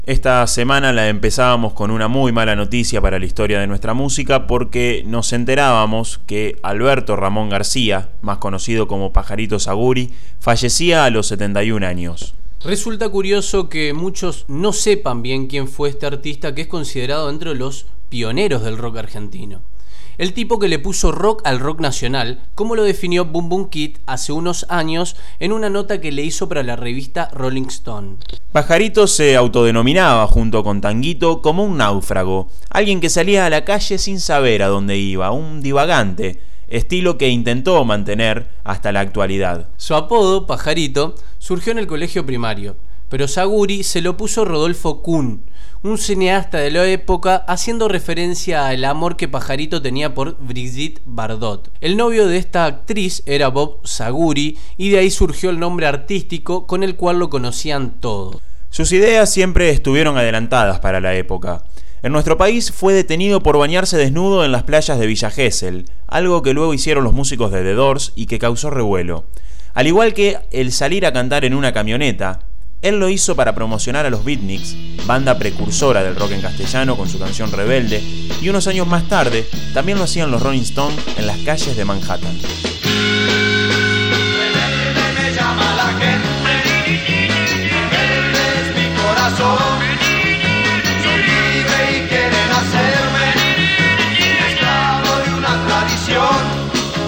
Esta semana la empezábamos con una muy mala noticia para la historia de nuestra música porque nos enterábamos que Alberto Ramón García, más conocido como Pajarito Zaguri, fallecía a los 71 años. Resulta curioso que muchos no sepan bien quién fue este artista que es considerado entre los pioneros del rock argentino. El tipo que le puso rock al rock nacional, como lo definió Boom Boom Kid hace unos años en una nota que le hizo para la revista Rolling Stone. Pajarito se autodenominaba, junto con Tanguito, como un náufrago, alguien que salía a la calle sin saber a dónde iba, un divagante, estilo que intentó mantener hasta la actualidad. Su apodo, Pajarito, surgió en el colegio primario, pero Zaguri se lo puso Rodolfo Kuhn, un cineasta de la época, haciendo referencia al amor que Pajarito tenía por Brigitte Bardot. El novio de esta actriz era Bob Zaguri y de ahí surgió el nombre artístico con el cual lo conocían todos. Sus ideas siempre estuvieron adelantadas para la época. En nuestro país fue detenido por bañarse desnudo en las playas de Villa Gesell, algo que luego hicieron los músicos de The Doors y que causó revuelo. Al igual que el salir a cantar en una camioneta, él lo hizo para promocionar a los Beatniks, banda precursora del rock en castellano con su canción Rebelde, y unos años más tarde también lo hacían los Rolling Stones en las calles de Manhattan. Rebelde me llama la gente, rebelde es mi corazón, soy libre y quieren hacerme esclavo de una tradición.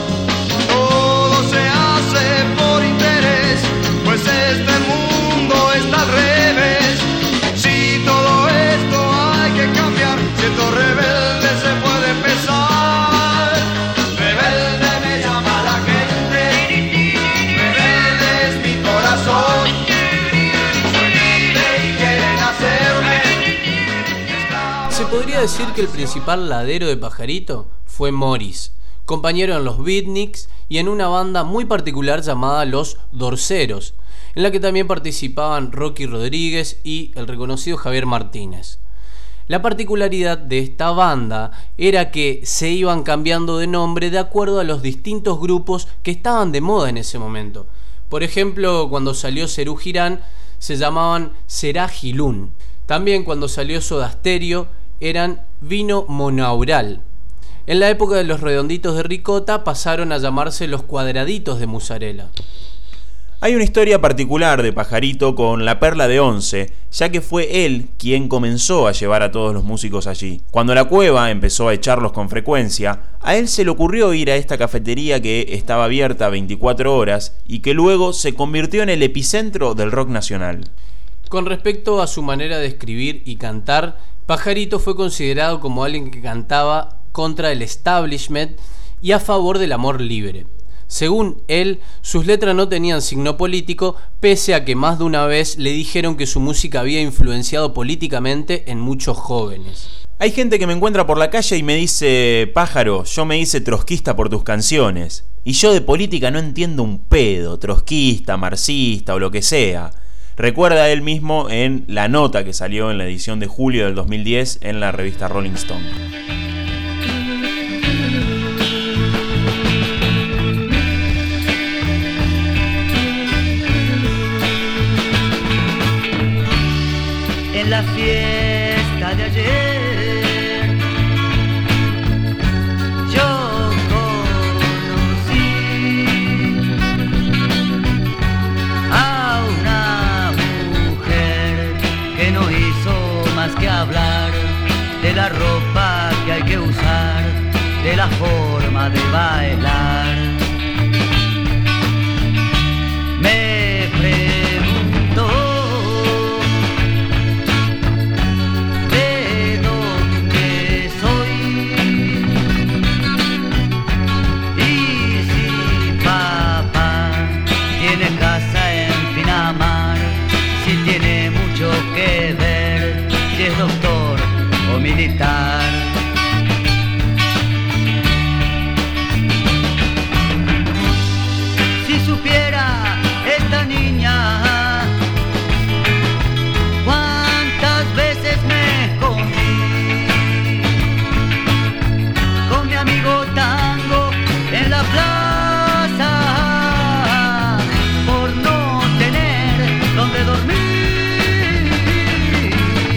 Todo se hace por interés, pues este mundo está al revés. Si todo esto hay que cambiar, siendo rebelde se puede empezar. Rebelde me llama la gente, rebelde es mi corazón, soy libre y quieren hacerme esclavo. Se podría decir que el principal ladero de Pajarito fue Morris, compañero en los Beatniks y en una banda muy particular llamada Los Dorceros, en la que también participaban Rocky Rodríguez y el reconocido Javier Martínez. La particularidad de esta banda era que se iban cambiando de nombre de acuerdo a los distintos grupos que estaban de moda en ese momento. Por ejemplo, cuando salió Serú Girán se llamaban Será Gilún. También cuando salió Soda Stereo eran Vino Monaural. En la época de los Redonditos de Ricota pasaron a llamarse los Cuadraditos de Mozzarella. Hay una historia particular de Pajarito con La Perla de Once, ya que fue él quien comenzó a llevar a todos los músicos allí. Cuando La Cueva empezó a echarlos con frecuencia, a él se le ocurrió ir a esta cafetería que estaba abierta 24 horas y que luego se convirtió en el epicentro del rock nacional. Con respecto a su manera de escribir y cantar, Pajarito fue considerado como alguien que cantaba contra el establishment y a favor del amor libre. Según él, sus letras no tenían signo político, pese a que más de una vez le dijeron que su música había influenciado políticamente en muchos jóvenes. Hay gente que me encuentra por la calle y me dice: pájaro, yo me hice trotskista por tus canciones. Y yo de política no entiendo un pedo, trotskista, marxista o lo que sea. Recuerda él mismo en la nota que salió en la edición de julio del 2010 en la revista Rolling Stone. En la fiesta de ayer yo conocí a una mujer que no hizo más que hablar de la ropa que hay que usar, de la forma de bailar. Me preguntó doctor o militar. Si supiera esta niña cuántas veces me escondí con mi amigo Tango en la plaza por no tener donde dormir.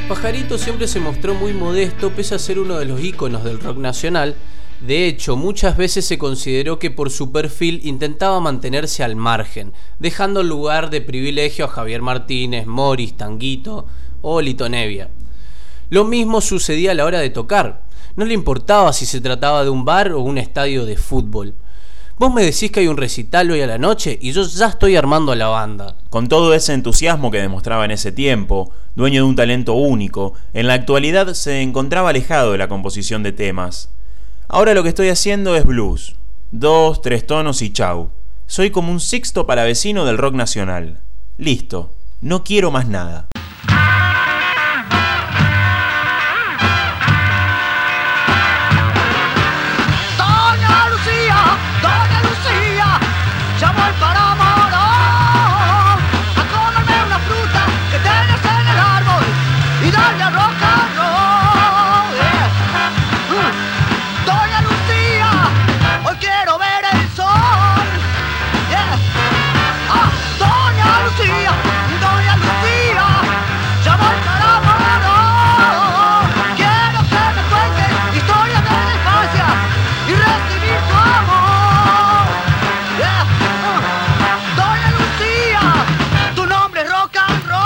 Pajarito siempre se mostró muy modesto pese a ser uno de los íconos del rock nacional. De hecho, muchas veces se consideró que por su perfil intentaba mantenerse al margen, dejando lugar de privilegio a Javier Martínez, Morris, Tanguito o Lito Nevia. Lo mismo sucedía a la hora de tocar. No le importaba si se trataba de un bar o un estadio de fútbol. Vos me decís que hay un recital hoy a la noche y yo ya estoy armando a la banda. Con todo ese entusiasmo que demostraba en ese tiempo, dueño de un talento único, en la actualidad se encontraba alejado de la composición de temas. Ahora lo que estoy haciendo es blues. 2, 3 tonos y chau. Soy como un Sixto Palavecino del rock nacional. Listo, no quiero más nada. Ya voy para Morón a comerme una fruta que tienes en el árbol y darle a rock and roll, yeah. Doña Lucía, hoy quiero ver el sol, yeah. Doña Lucía, ya voy para Morón. Quiero que me cuentes historias de la infancia y recibir tu amor. Doña Lucía, tu nombre es rock and roll.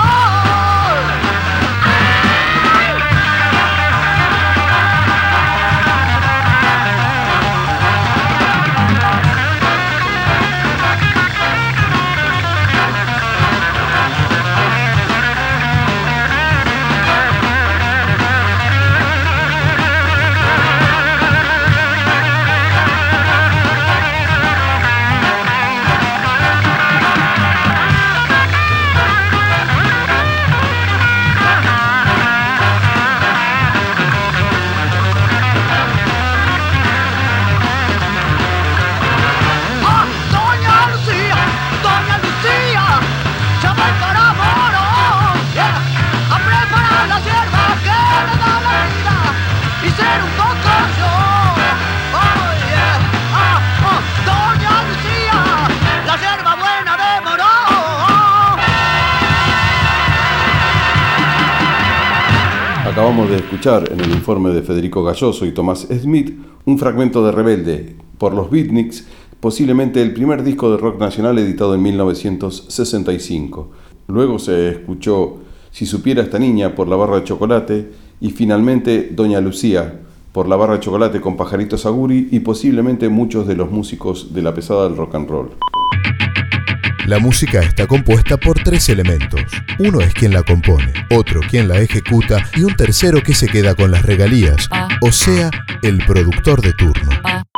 Acabamos de escuchar en el informe de Federico Galloso y Tomás Smith un fragmento de Rebelde por los Beatniks, posiblemente el primer disco de rock nacional editado en 1965. Luego se escuchó Si supiera esta niña por La Barra de Chocolate y finalmente Doña Lucía por La Barra de Chocolate con Pajarito Saguri y posiblemente muchos de los músicos de la pesada del rock and roll. La música está compuesta por 3 elementos. Uno es quien la compone, otro quien la ejecuta y un tercero que se queda con las regalías, o sea, el productor de turno.